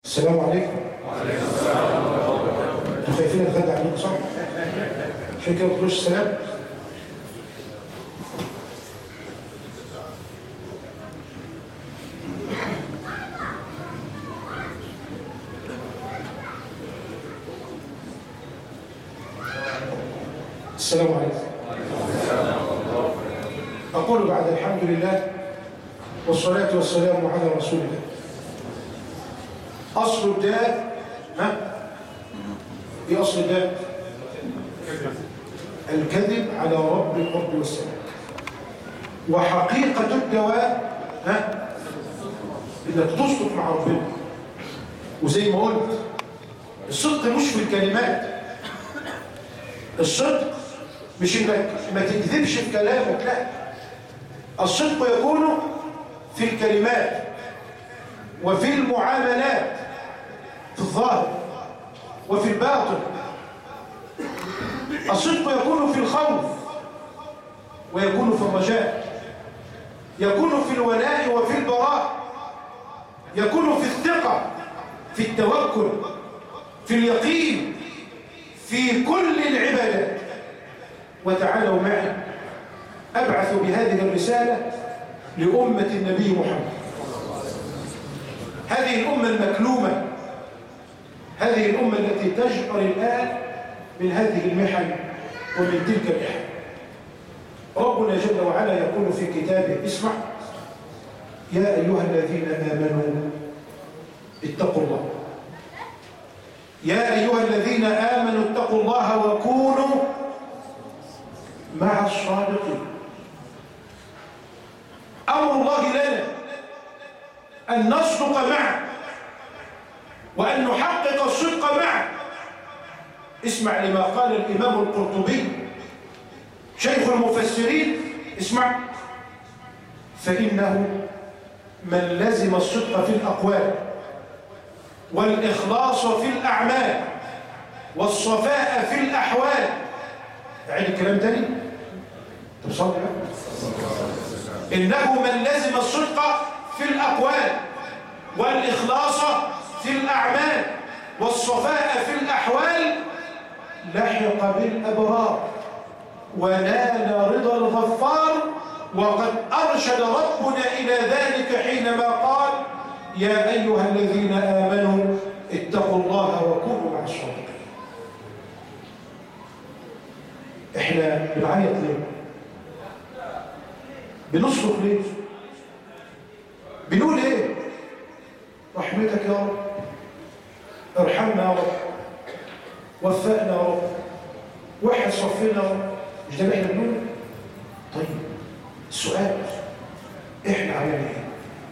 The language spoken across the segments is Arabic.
السلام عليكم. وعليكم السلام ورحمة الله وبركاته. انتوا خايفين اتغدى عليكم صح؟ عشان كده ما تقولوش السلام. السلام عليكم. أقول بعد الحمد لله والصلاة والسلام على رسول الله. أصل الداء إيه أصل الداء؟ الكذب على رب الأرض والسماء. وحقيقة الدواء إنك تصدق مع ربنا. وزي ما قلت الصدق مش في الكلمات. الصدق مش إنك ما تكذبش في كلامك، لا. الصدق يكون في الكلمات وفي المعاملات، في الظاهر وفي الباطن. الصدق يكون في الخوف ويكون في الرجاء، يكون في الولاء وفي البراء، يكون في الثقة، في التوكل، في اليقين، في كل العبادات. وتعالوا معي أبعث بهذه الرسالة لأمة النبي محمد، هذه الأمة المكلومة، هذه الأمة التي تجأر الآن من هذه المحن ومن تلك المحن. ربنا جل وعلا يقول في كتابه: اسمع يا أيها الذين آمنوا اتقوا الله، يا أيها الذين آمنوا اتقوا الله وكونوا مع الصادقين. أمر الله لنا أن نصدق معه وأن نحقق الصدق معه. اسمع لما قال الإمام القرطبي شيخ المفسرين، اسمع: فإنه من لزم الصدق في الأقوال والإخلاص في الأعمال والصفاء في الأحوال. أعيد الكلام تاني. طب صلي بقى. إنه من لزم الصدق في الأقوال والإخلاص في الأعمال والصفاء في الأحوال لحق بالأبرار ونال رضا الغفار. وقد أرشد ربنا إلى ذلك حينما قال: يا أيها الذين آمنوا اتقوا الله وكونوا مع الصادقين. احنا بنعيط ليه؟ بنصرخ ليه؟ بنقول ايه؟ رحمتك يا رب، ارحمنا يا رب، وفقنا يا رب، وحد صفنا يا رب. مش ده اللي احنا بنقوله؟ طيب السؤال: احنا عملنا ايه؟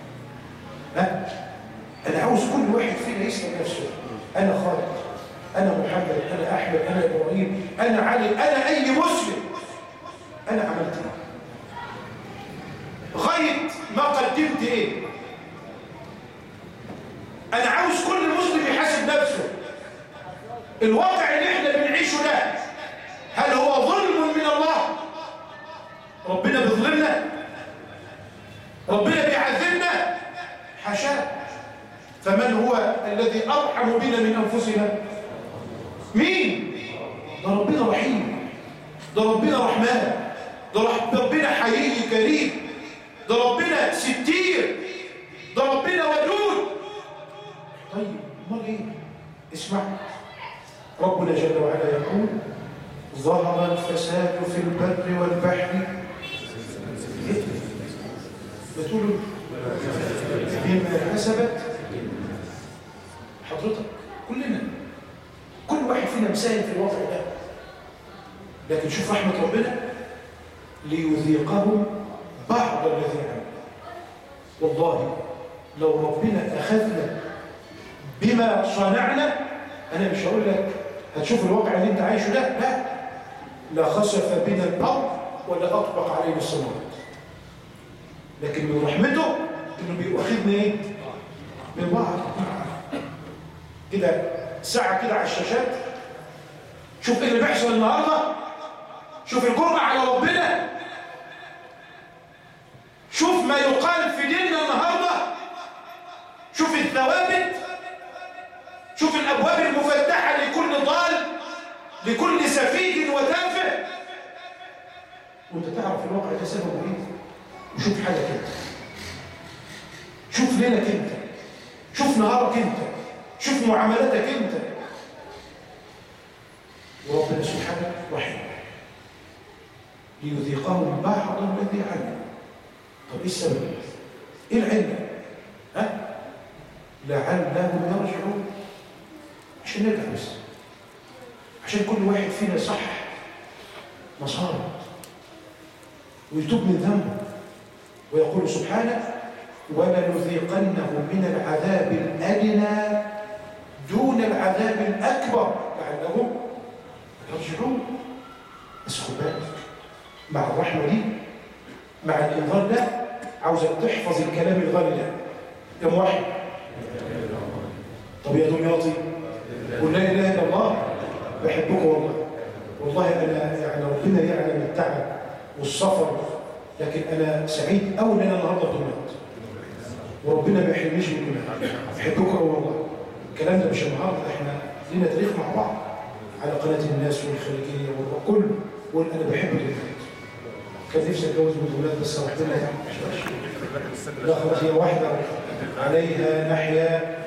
انا عاوز كل واحد فينا يسأل نفسه: انا خالد، انا محمد، انا احمد، انا ابراهيم، انا علي، انا اي مسلم، انا عملت ايه؟ غاية ما قدمت ايه؟ انا عاوز كل مسلم يحاسب نفسه. الواقع اللي احنا بنعيشه ده هل هو ظلم من الله؟ ربنا بيظلمنا؟ ربنا بيعذبنا؟ حاشاه. فمن هو الذي ارحم بنا من انفسنا؟ مين؟ ده ربنا رحيم، ده ربنا رحمن، ده ربنا حيي كريم، ده ربنا ستير، ده ربنا ودود. طيب امال ايه؟ اسمع، ربنا جل وعلا يقول: ظهر الفساد في البر والبحر بتقول بما كسبت. حضرتك كلنا، كل واحد فينا مساهم في الوضع ده، لكن شوف رحمة ربنا: ليذيقهم بعض الذي عملوا. والله لو ربنا أخذنا بما صنعنا، أنا مش هقول لك هتشوف الواقع اللي انت عايشه ده، لا، لا خسف بنا الأرض ولا أطبق علينا السماوات. لكن من رحمته إنه بيأخذنا إيه؟ من بعض كده ساعة كده على الشاشات. شوف إيه اللي بيحصل النهاردة، شوف الجرأة على ربنا، شوف ما يقال في ديننا النهاردة، شوف الثوابت شوف الأبواب المفتحة لكل ضال، لكل سفيه وتافه، وانت تعرف الواقع ده سببه ايه. وشوف حالك انت، شوف ليلك انت، شوف نهارك انت، شوف معاملتك انت. وربنا سبحانه رحيم ليذيقهم بعض الذي عملوا. طب ايه السبب؟ ايه العلة؟ لعلهم يرجعون، عشان نرجع بس، عشان كل واحد فينا يصحح مساره ويتوب من ذنبه، ويقول سبحانه ولنذيقنهم من العذاب الأدنى دون العذاب الأكبر لعلهم يرجعون. بس خد بالك مع الرحمة دي، مع الإنذار ده، عاوزك تحفظ الكلام الغالي ده. كم واحد؟ طب يا دمياطي قل لا إله إلا الله، بحبكم والله. والله أنا يعني ربنا يعلم التعب والسفر، لكن أنا سعيد أوي إن أنا النهارده في دمياط، وربنا ما يحرمنيش من كده. بحبكم أوي والله. الكلام ده مش النهارده، إحنا لينا تاريخ مع بعض على قناة الناس والخليجية والكل. قول أنا بحب دمياط، كان نفسي أتجوز من دمياط بس ربنا يعني لا خلاص، هي واحدة عليها نحيا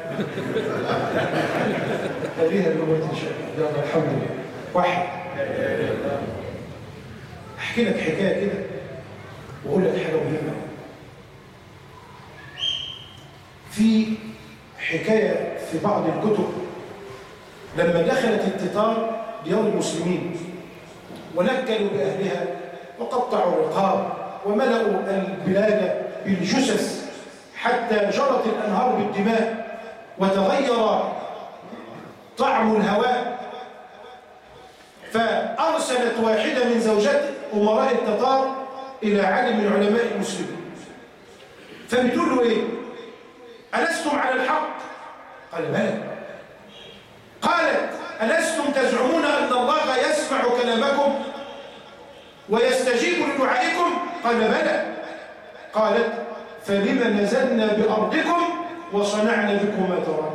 خليها الأمة إن شاء الله. يلا الحمد لله. واحد أحكي لك حكاية كده وأقول لك حاجة مهمة. في حكاية في بعض الكتب لما دخلت التتار ديار المسلمين ونكلوا بأهلها وقطعوا الرقاب وملأوا البلاد بالجثث حتى جرت الأنهار بالدماء وتغير طعم الهواء، فأرسلت واحدة من زوجات أمراء التتار إلى عالم من علماء المسلمين، فبتقول له إيه؟ ألستم على الحق؟ قال بلى. قالت ألستم تزعمون أن الله يسمع كلامكم ويستجيب لدعائكم؟ قال بلى. قالت فلما نزلنا بأرضكم وصنعنا بكم ما ترى.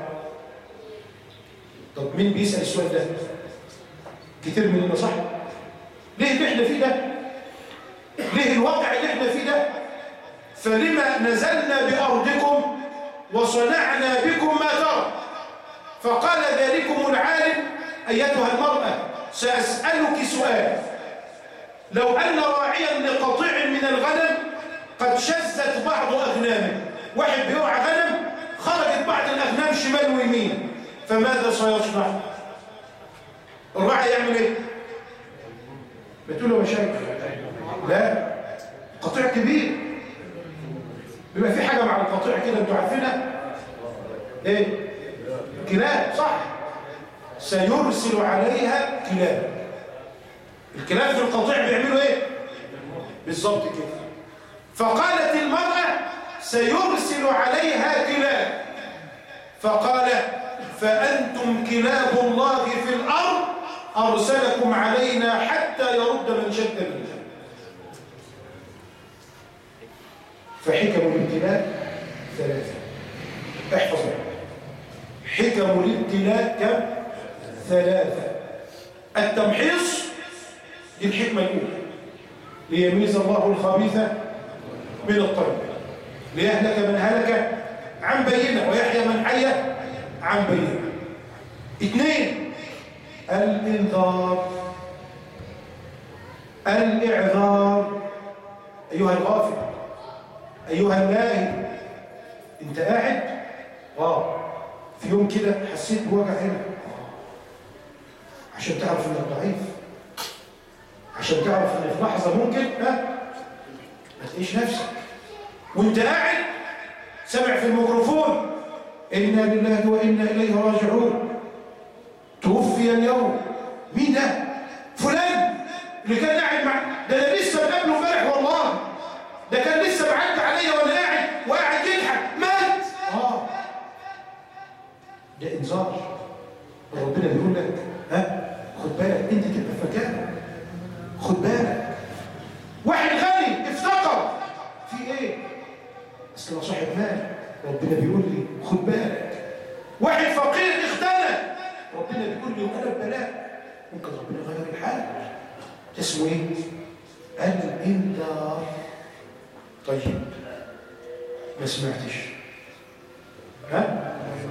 طب مين بيسأل السؤال ده؟ كتير مننا صح؟ ليه اللي احنا فيه ده؟ ليه الواقع اللي احنا فيه ده؟ فلما نزلنا بأرضكم وصنعنا بكم ما ترى. فقال ذلكم العالم أيتها المرأة سأسألك سؤال، لو أن راعيا لقطيع من الغنم قد شزت بعض أغنامه، واحد بيوعى غنم خرجت بعض الأغنام شمال ويمين، فماذا سيصنع؟ الراعي يعمل ايه؟ بتقول له مشاكل؟ لا، قطيع كبير بيبقى في حاجة مع القطيع كده انتوا عارفينها ايه؟ كلاب، صح؟ سيرسل عليها كلاب. الكلاب في القطيع بيعملوا ايه؟ بالظبط كده. فقالت المرأة سيرسل عليها كلاب، فقال فأنتم كلاب الله في الأرض أرسلكم علينا حتى يرد من شد منها. فحكم الابتلاء ثلاثة، احفظوا حكم الابتلاء كم؟ ثلاثة. التمحيص دي الحكمة الأولى، ليميز الله الخبيث من الطيب، ليهلك من هلك عن بينة ويحيى من حي عن بينة. اثنين الإنذار، الإعذار. أيها الغافل، أيها اللاهي، أنت قاعد في يوم كده حسيت بوجع هنا، عشان تعرف إنك ضعيف، عشان تعرف إن في لحظة ممكن ما تلاقيش نفسك، وأنت قاعد سمع في الميكروفون إنا لله وإنا إليه راجعون، توفي اليوم. مين ده؟ فلان اللي كان قاعد مع ده، أنا لسه مقابله امبارح والله، ده كان لسه معدي عليا وانا قاعد وقاعد يضحك، مات. ده انذار. ربنا بيقول لك خد بالك، انت تبقى فكان، خد بالك. واحد غني افتقر، في ايه؟ اصل صاحب مال، ربنا بيقول لي خد بالك. واحد فقير اختنى، ربنا بيقول لي وأنا ببلاء، ممكن ربنا يغير الحال. اسمه إيه؟ الإنذار. طيب ما سمعتش، ها؟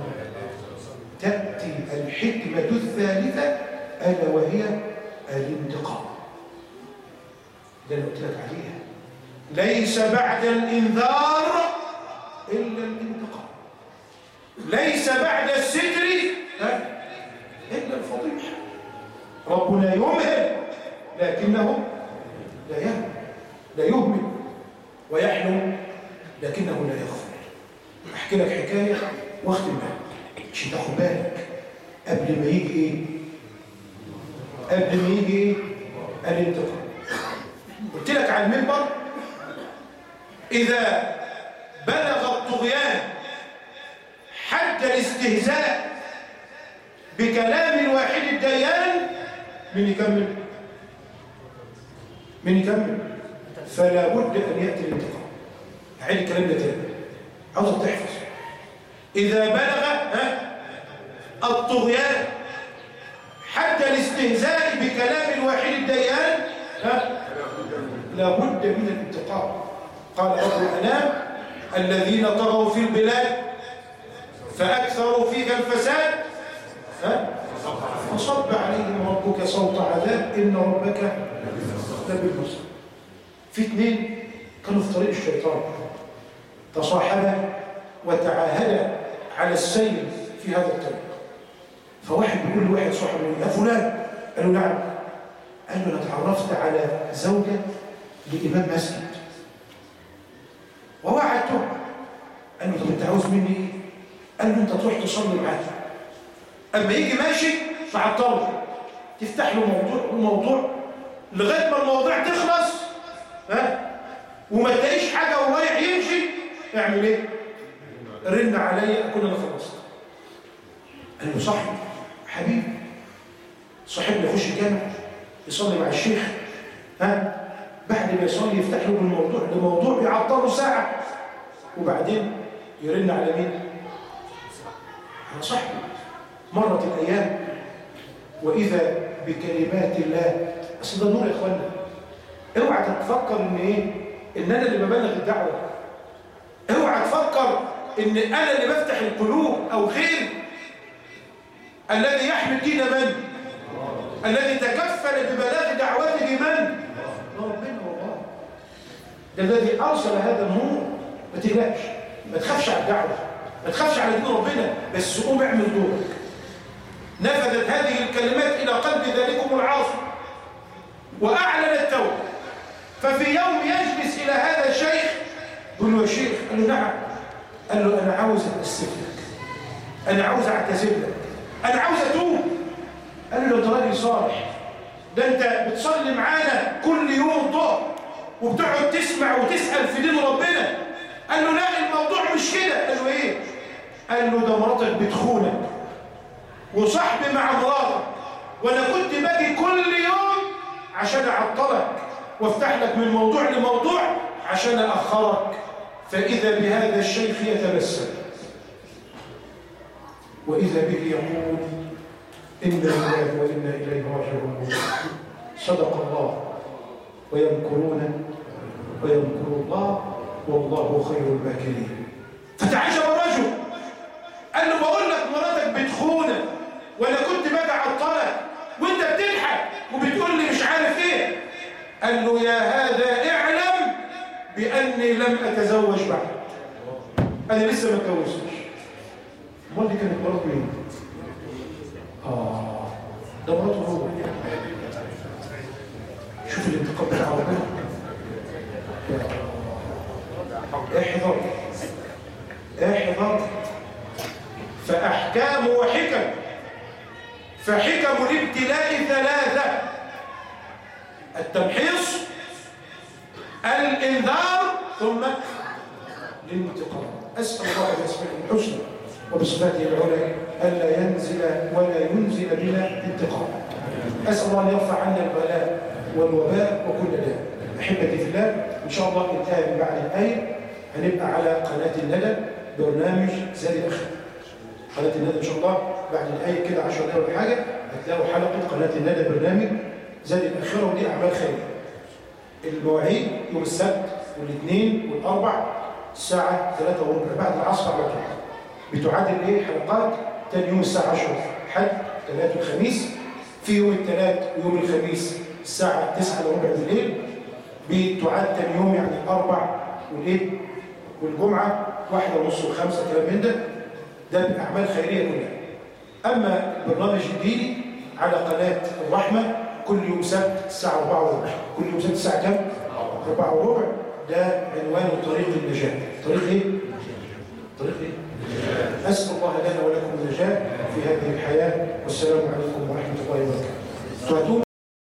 تأتي الحكمة الثالثة ألا وهي الانتقام. ده اللي قلت لك عليها، ليس بعد الإنذار إلا الانتقام، ليس بعد الستر إلا الفضيحة. ربنا يمهل لكنه لا يهمل، ويحلم لكنه لا يغفر. أحكي لك حكاية واختم بها عشان تاخد بالك قبل ما يجي إيه؟ الانتقام. قلت لك على المنبر إذا بلغ الطغيان حد الاستهزاء بكلام الواحد الديان، من يكمل فلا بد أن يأتي الانتقام. هعيد الكلام ده تاني، عاوزك تحفظ. إذا بلغ الطغيان حد الاستهزاء بكلام الواحد الديان لا بد من الانتقام. قال رب الأنام الذين طغوا في البلاد فأكثروا فيها الفساد فصب عليهم ربك صوت عذاب إن ربك لبالمرصاد. في اثنين كانوا في طريق الشيطان، تصاحبا وتعاهدا على السير في هذا الطريق. فواحد بيقول لواحد صاحبه يا فلان، قال له نعم. قال له انا اتعرفت على زوجة لإمام مسجد ووعدته. قال له طب انت عاوز مني ايه؟ قال له انت تروح تصلي معاه، اما يجي ماشي تعطله، تفتح له موضوع لغايه ما المواضيع تخلص وما تلاقيش حاجه ورايح يمشي، اعمل ايه؟ رن عليا اكون انا خلصت. قال له صاحبي حبيبي صاحبنا يخش الجامع يصلي مع الشيخ، بعد ما يصلي يفتح له الموضوع يعطله ساعه، وبعدين يرن على مين؟ على صاحبي. مرت الايام واذا بكلمات الله. اصل ده نور يا اخوانا، اوعى تفكر ان انا اللي ببلغ الدعوه، اوعى تفكر ان انا اللي بفتح القلوب او غير. الذي يحمل دين من؟ الذي تكفل ببلاغ دعوته من؟ ربنا والله. ده الذي ارسل هذا النور. ما تقلقش، ما تخافش على الدعوه، ما تخافش على دين ربنا، بس قوم اعمل دورك. نفذت هذه الكلمات الى قلب ذلكم العاصي واعلن التوبه. ففي يوم يجلس الى هذا الشيخ يقول له يا شيخ، قال له نعم. قال له انا عاوز اتاسف لك، انا عاوز اعتذر لك، انا عاوز اتوب. قال له انت راجل صالح، ده انت بتصلي معانا كل يوم الظهر وبتقعد تسمع وتسال في دين ربنا. قال له لا الموضوع مش كده. قال له ايه؟ قال له ده مراتك بتخونك وصاحبي مع مراتك، وانا كنت باجي كل يوم عشان اعطلك وافتح لك من موضوع لموضوع عشان اخرك. فاذا بهذا الشيخ يتبسم واذا به يقول انا لله وانا اليه راجعون. صدق الله. ويمكرون ويمكر الله والله خير الماكرين. فتعجب الرجل، قال له بقول لك مراتك بتخونك وانا كنت باجي اعطلك وانت بتضحك وبتقول لي مش عارف ايه. قال له يا هذا اعلم باني لم اتزوج بعد، انا لسه ما اتجوزتش. امال دي كانت مرات مين؟ ده مراته هو. شوف الانتقام بتاع ربنا. احذر. فاحكام وحكم. فحكم الابتلاء ثلاثه: التمحيص، الانذار، ثم الانتقام. اسال الله باسمائه الحسنى وبصفاته العلى الا ينزل ولا ينزل بنا انتقام. اسال الله ان يرفع عنا البلاء والوباء وكل داء. احبتي في الله، ان شاء الله انتهى من بعد الايه هنبقى على قناه الندى برنامج زاد الاخلاق. قناة الندى إن شاء الله بعد الآية كده 10 دقايق ولا حاجة هتلاقوا حلقة قناة الندى برنامج زاد الآخرة، ودي أعمال خيرية. المواعيد يوم السبت والاثنين والأربع الساعة 3:15 بعد العصر على طول. بتعادل إيه حلقات تاني يوم الساعة 10 حد 3 والخميس. في يوم الثلاث ويوم الخميس الساعة 9:15 بالليل. بتعاد تاني يوم يعني الأربع والإيه والجمعة 1:30 و5 كلام من ده. ده بأعمال خيرية كلها. أما البرنامج الديني على قناة الرحمة كل يوم سبت الساعة 4:15. كل يوم سبت الساعة كام؟ 4:15. ده عنوان طريق النجاة. طريق إيه؟ طريق إيه؟ أسأل الله لنا ولكم النجاة في هذه الحياة. والسلام عليكم ورحمة الله وبركاته.